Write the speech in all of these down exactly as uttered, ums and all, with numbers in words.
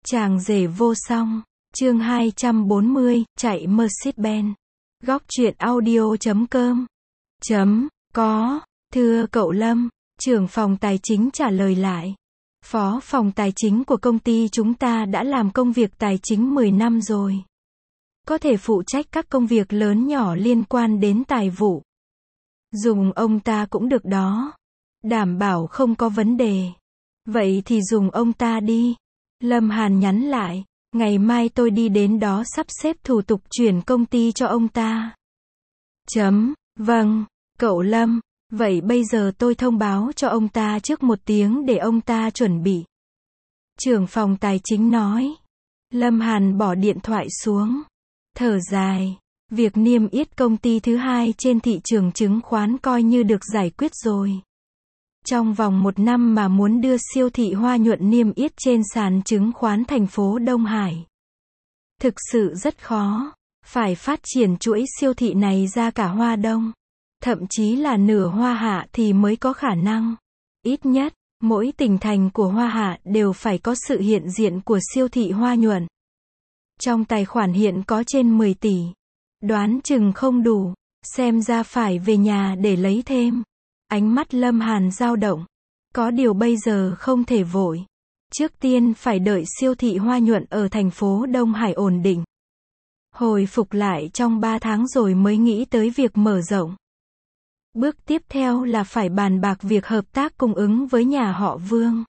Chàng rể vô song, chương hai trăm bốn mươi, chạy Mercedes-Benz. Góc truyện audio chấm com. Chấm, có, thưa cậu Lâm, trưởng phòng tài chính trả lời lại. Phó phòng tài chính của công ty chúng ta đã làm công việc tài chính mười năm rồi. Có thể phụ trách các công việc lớn nhỏ liên quan đến tài vụ. Dùng ông ta cũng được đó. Đảm bảo không có vấn đề. Vậy thì dùng ông ta đi. Lâm Hàn nhắn lại, ngày mai tôi đi đến đó sắp xếp thủ tục chuyển công ty cho ông ta. Chấm, vâng, cậu Lâm, vậy bây giờ tôi thông báo cho ông ta trước một tiếng để ông ta chuẩn bị. Trưởng phòng tài chính nói. Lâm Hàn bỏ điện thoại xuống. Thở dài, việc niêm yết công ty thứ hai trên thị trường chứng khoán coi như được giải quyết rồi. Trong vòng một năm mà muốn đưa siêu thị Hoa Nhuận niêm yết trên sàn chứng khoán thành phố Đông Hải. Thực sự rất khó. Phải phát triển chuỗi siêu thị này ra cả Hoa Đông. Thậm chí là nửa Hoa Hạ thì mới có khả năng. Ít nhất, mỗi tỉnh thành của Hoa Hạ đều phải có sự hiện diện của siêu thị Hoa Nhuận. Trong tài khoản hiện có trên mười tỷ. Đoán chừng không đủ. Xem ra phải về nhà để lấy thêm. Ánh mắt Lâm Hàn dao động. Có điều bây giờ không thể vội. Trước tiên phải đợi siêu thị Hoa Nhuận ở thành phố Đông Hải ổn định. Hồi phục lại trong ba tháng rồi mới nghĩ tới việc mở rộng. Bước tiếp theo là phải bàn bạc việc hợp tác cung ứng với nhà họ Vương.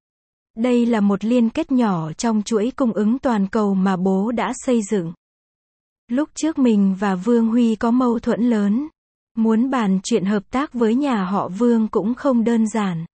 Đây là một liên kết nhỏ trong chuỗi cung ứng toàn cầu mà bố đã xây dựng. Lúc trước mình và Vương Huy có mâu thuẫn lớn. Muốn bàn chuyện hợp tác với nhà họ Vương cũng không đơn giản.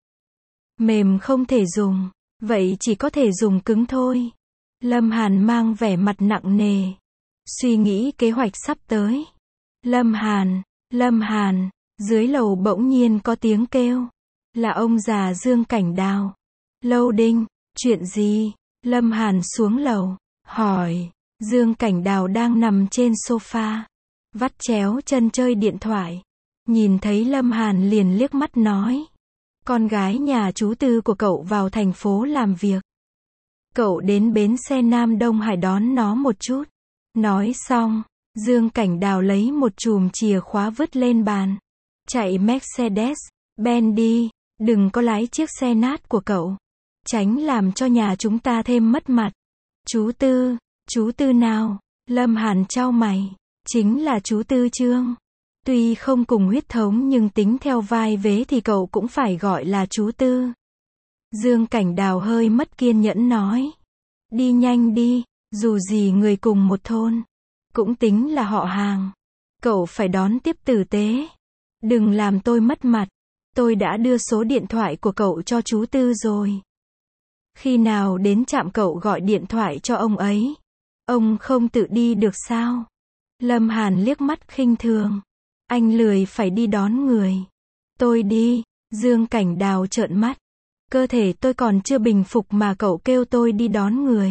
Mềm không thể dùng, vậy chỉ có thể dùng cứng thôi. Lâm Hàn mang vẻ mặt nặng nề. Suy nghĩ kế hoạch sắp tới. Lâm Hàn, Lâm Hàn, dưới lầu bỗng nhiên có tiếng kêu. Là ông già Dương Cảnh Đào. Lâu Đinh, chuyện gì? Lâm Hàn xuống lầu, hỏi. Dương Cảnh Đào đang nằm trên sofa. Vắt chéo chân chơi điện thoại. Nhìn thấy Lâm Hàn liền liếc mắt nói. Con gái nhà chú Tư của cậu vào thành phố làm việc. Cậu đến bến xe Nam Đông Hải đón nó một chút. Nói xong, Dương Cảnh Đào lấy một chùm chìa khóa vứt lên bàn. Chạy Mercedes-Benz đi, đừng có lái chiếc xe nát của cậu. Tránh làm cho nhà chúng ta thêm mất mặt. Chú Tư, chú Tư nào? Lâm Hàn chau mày. Chính là chú Tư Trương. Tuy không cùng huyết thống nhưng tính theo vai vế thì cậu cũng phải gọi là chú Tư. Dương Cảnh Đào hơi mất kiên nhẫn nói. Đi nhanh đi, dù gì người cùng một thôn. Cũng tính là họ hàng. Cậu phải đón tiếp tử tế. Đừng làm tôi mất mặt. Tôi đã đưa số điện thoại của cậu cho chú Tư rồi. Khi nào đến trạm cậu gọi điện thoại cho ông ấy. Ông không tự đi được sao? Lâm Hàn liếc mắt khinh thường. Anh lười phải đi đón người. Tôi đi. Dương Cảnh Đào trợn mắt. Cơ thể tôi còn chưa bình phục mà cậu kêu tôi đi đón người.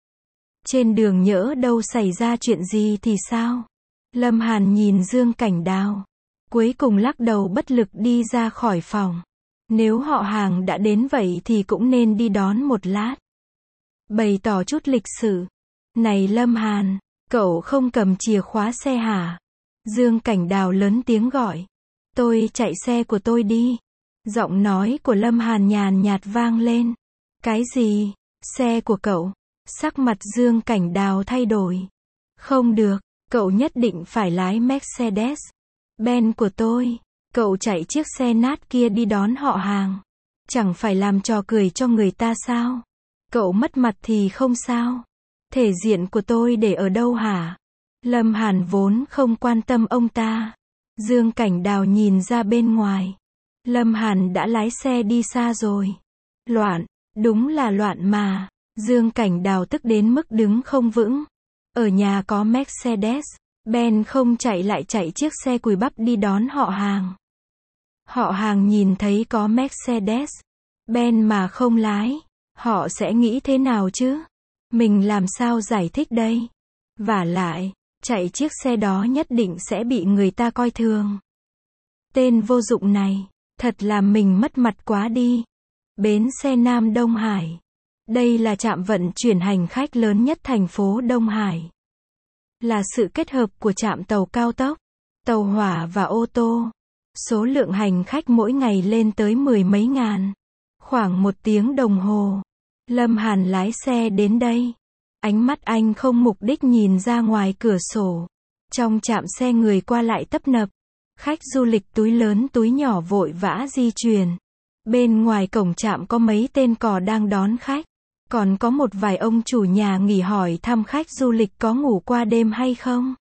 Trên đường nhỡ đâu xảy ra chuyện gì thì sao? Lâm Hàn nhìn Dương Cảnh Đào. Cuối cùng lắc đầu bất lực đi ra khỏi phòng. Nếu họ hàng đã đến vậy thì cũng nên đi đón một lát. Bày tỏ chút lịch sự. Này Lâm Hàn, cậu không cầm chìa khóa xe hả? Dương Cảnh Đào lớn tiếng gọi. Tôi chạy xe của tôi đi. Giọng nói của Lâm Hàn nhàn nhạt vang lên. Cái gì? Xe của cậu? Sắc mặt Dương Cảnh Đào thay đổi. Không được, cậu nhất định phải lái Mercedes-Benz của tôi. Cậu chạy chiếc xe nát kia đi đón họ hàng. Chẳng phải làm trò cười cho người ta sao? Cậu mất mặt thì không sao. Thể diện của tôi để ở đâu hả? Lâm Hàn vốn không quan tâm ông ta. Dương Cảnh Đào nhìn ra bên ngoài. Lâm Hàn đã lái xe đi xa rồi. Loạn, đúng là loạn mà. Dương Cảnh Đào tức đến mức đứng không vững. Ở nhà có Mercedes-Benz không chạy lại chạy chiếc xe cùi bắp đi đón họ hàng. Họ hàng nhìn thấy có Mercedes-Benz mà không lái. Họ sẽ nghĩ thế nào chứ? Mình làm sao giải thích đây? Vả lại, chạy chiếc xe đó nhất định sẽ bị người ta coi thường. Tên vô dụng này, thật làm mình mất mặt quá đi. Bến xe Nam Đông Hải. Đây là trạm vận chuyển hành khách lớn nhất thành phố Đông Hải. Là sự kết hợp của trạm tàu cao tốc, tàu hỏa và ô tô. Số lượng hành khách mỗi ngày lên tới mười mấy ngàn. Khoảng một tiếng đồng hồ, Lâm Hàn lái xe đến đây. Ánh mắt anh không mục đích nhìn ra ngoài cửa sổ. Trong trạm xe người qua lại tấp nập. Khách du lịch túi lớn túi nhỏ vội vã di chuyển. Bên ngoài cổng trạm có mấy tên cò đang đón khách. Còn có một vài ông chủ nhà nghỉ hỏi thăm khách du lịch có ngủ qua đêm hay không.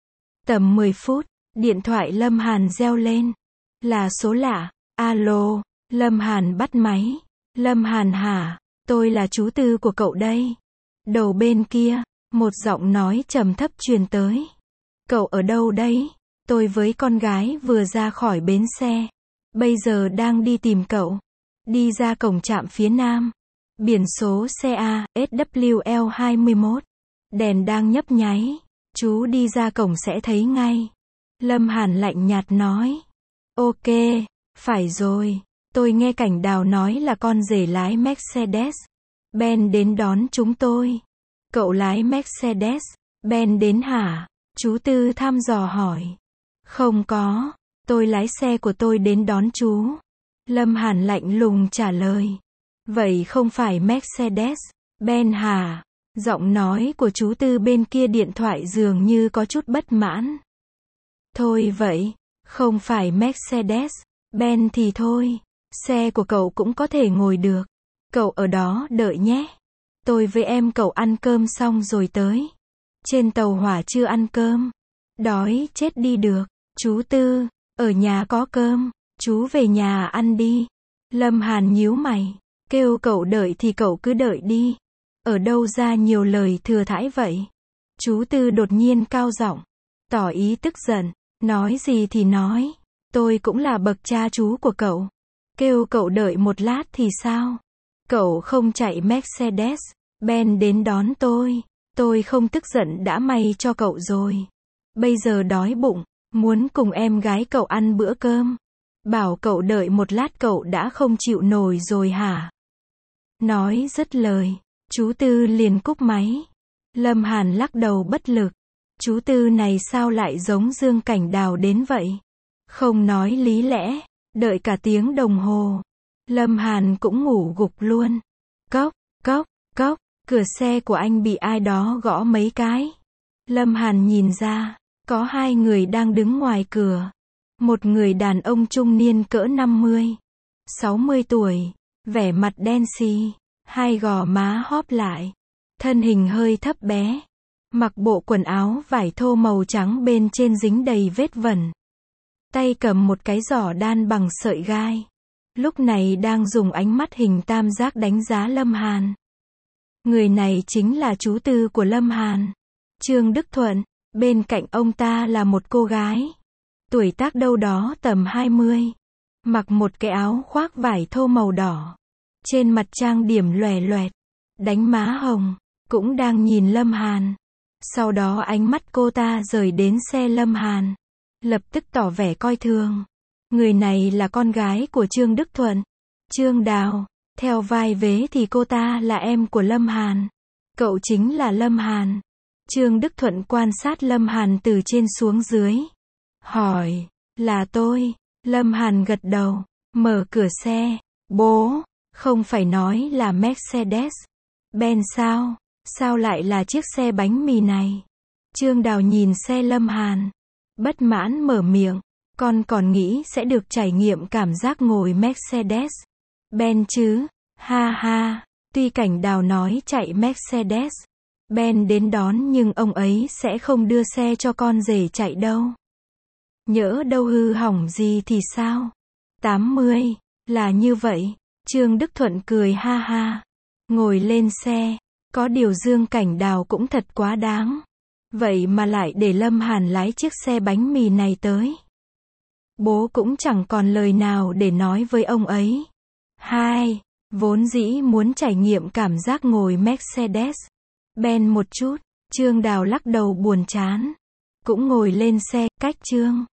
Tầm mười phút, điện thoại Lâm Hàn reo lên. Là số lạ. Alo, Lâm Hàn bắt máy. Lâm Hàn hả? Tôi là chú Tư của cậu đây. Đầu bên kia, một giọng nói trầm thấp truyền tới. Cậu ở đâu đấy? Tôi với con gái vừa ra khỏi bến xe. Bây giờ đang đi tìm cậu. Đi ra cổng trạm phía nam. Biển số xe A, S W L hai mốt. Đèn đang nhấp nháy. Chú đi ra cổng sẽ thấy ngay. Lâm Hàn lạnh nhạt nói. Ok, phải rồi. Tôi nghe Cảnh Đào nói là con rể lái Mercedes Benz đến đón chúng tôi. Cậu lái Mercedes Benz đến hả? Chú Tư thăm dò hỏi. Không có, tôi lái xe của tôi đến đón chú. Lâm Hàn lạnh lùng trả lời. Vậy không phải Mercedes Benz hả? Giọng nói của chú Tư bên kia điện thoại dường như có chút bất mãn. Thôi vậy, không phải Mercedes Benz thì thôi. Xe của cậu cũng có thể ngồi được. Cậu ở đó đợi nhé. Tôi với em cậu ăn cơm xong rồi tới. Trên tàu hỏa chưa ăn cơm. Đói chết đi được. Chú Tư, ở nhà có cơm. Chú về nhà ăn đi. Lâm Hàn nhíu mày. Kêu cậu đợi thì cậu cứ đợi đi. Ở đâu ra nhiều lời thừa thãi vậy? Chú Tư đột nhiên cao giọng, tỏ ý tức giận. Nói gì thì nói. Tôi cũng là bậc cha chú của cậu. Kêu cậu đợi một lát thì sao? Cậu không chạy Mercedes Benz đến đón tôi. Tôi không tức giận đã may cho cậu rồi. Bây giờ đói bụng, muốn cùng em gái cậu ăn bữa cơm. Bảo cậu đợi một lát cậu đã không chịu nổi rồi hả? Nói dứt lời, chú Tư liền cúp máy. Lâm Hàn lắc đầu bất lực. Chú Tư này sao lại giống Dương Cảnh Đào đến vậy? Không nói lý lẽ, đợi cả tiếng đồng hồ. Lâm Hàn cũng ngủ gục luôn. Cốc, cốc, cốc, cửa xe của anh bị ai đó gõ mấy cái. Lâm Hàn nhìn ra, có hai người đang đứng ngoài cửa. Một người đàn ông trung niên cỡ năm mươi, sáu mươi tuổi, vẻ mặt đen xì, hai gò má hóp lại, thân hình hơi thấp bé, mặc bộ quần áo vải thô màu trắng bên trên dính đầy vết vẩn. Tay cầm một cái giỏ đan bằng sợi gai. Lúc này đang dùng ánh mắt hình tam giác đánh giá Lâm Hàn. Người này chính là chú Tư của Lâm Hàn, Trương Đức Thuận. Bên cạnh ông ta là một cô gái, tuổi tác đâu đó tầm hai mươi, mặc một cái áo khoác vải thô màu đỏ, trên mặt trang điểm lòe loẹt, đánh má hồng, cũng đang nhìn Lâm Hàn. Sau đó ánh mắt cô ta rời đến xe Lâm Hàn, lập tức tỏ vẻ coi thường. Người này là con gái của Trương Đức Thuận, Trương Đào. Theo vai vế thì cô ta là em của Lâm Hàn. Cậu chính là Lâm Hàn. Trương Đức Thuận quan sát Lâm Hàn từ trên xuống dưới. Hỏi, là tôi. Lâm Hàn gật đầu, mở cửa xe. Bố, không phải nói là Mercedes Benz sao? Sao lại là chiếc xe bánh mì này? Trương Đào nhìn xe Lâm Hàn, bất mãn mở miệng. Con còn nghĩ sẽ được trải nghiệm cảm giác ngồi Mercedes Benz chứ? Ha ha, tuy Cảnh Đào nói chạy Mercedes Benz đến đón nhưng ông ấy sẽ không đưa xe cho con rể chạy đâu. Nhỡ đâu hư hỏng gì thì sao? tám mươi, là như vậy. Trương Đức Thuận cười ha ha, ngồi lên xe. Có điều Dương Cảnh Đào cũng thật quá đáng. Vậy mà lại để Lâm Hàn lái chiếc xe bánh mì này tới. Bố cũng chẳng còn lời nào để nói với ông ấy. Hai, vốn dĩ muốn trải nghiệm cảm giác ngồi Mercedes Benz một chút. Trương Đào lắc đầu buồn chán, cũng ngồi lên xe. Cách Trương